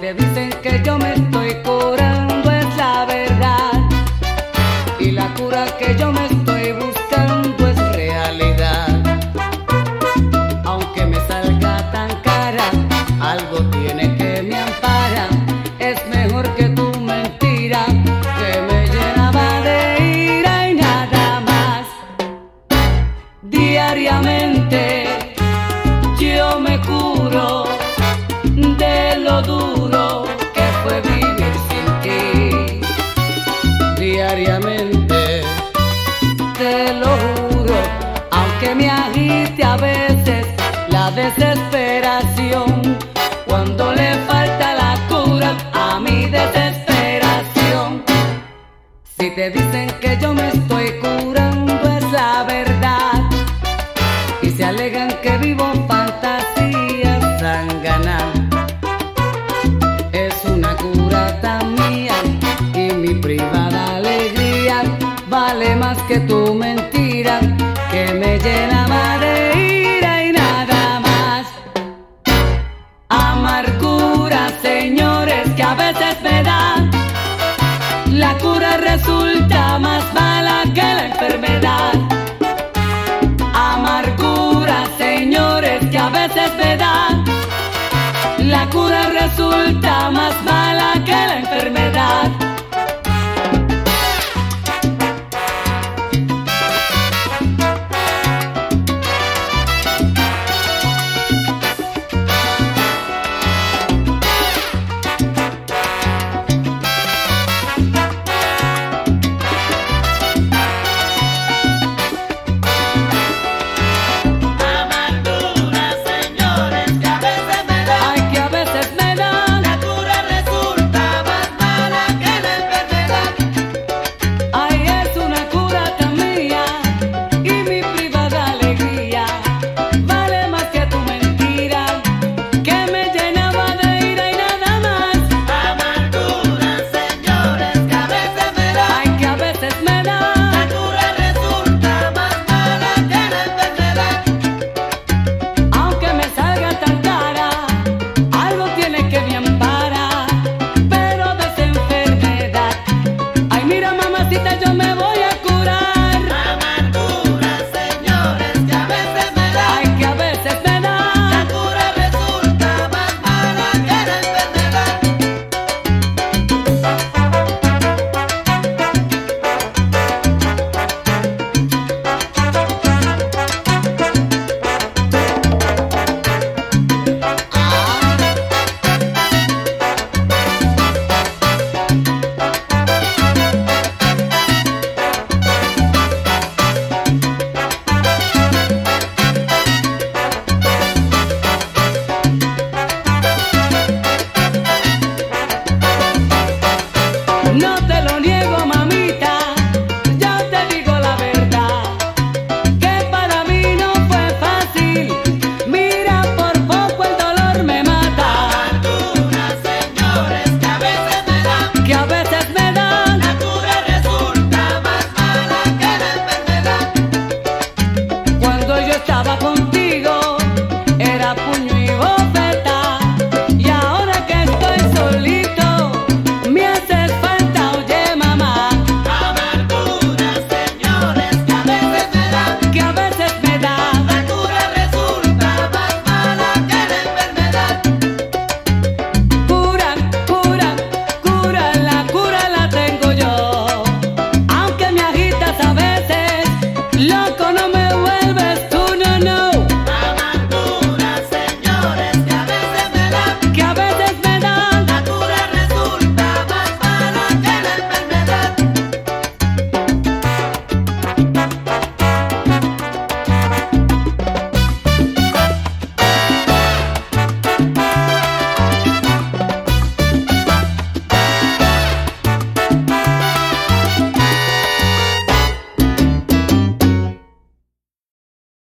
te dicen que yo me estoy curando es la verdad, y la cura que yo me estoy buscando es realidad. Aunque me salga tan cara, algo tiene que me ampara. Es mejor que tu mentira, que me llenaba de ira y nada más. Diariamente yo me curo de lo duro que fue vivir sin ti. Diariamente te lo juro, aunque me agite a veces la desesperación, cuando le falta la cura a mi desesperación. Si te dicen que yo me estoy curando es la verdad, y se alegan que vivo fantasías zánganas. Es una cura tan mía y mi privada alegría vale más que tu mentira, que me llenaba de ira y nada más. Amargura, señores, que a veces me da. La cura resulta más mala que la enfermedad. Amargura, señores, que a veces me da. La cura resulta más mala que la enfermedad.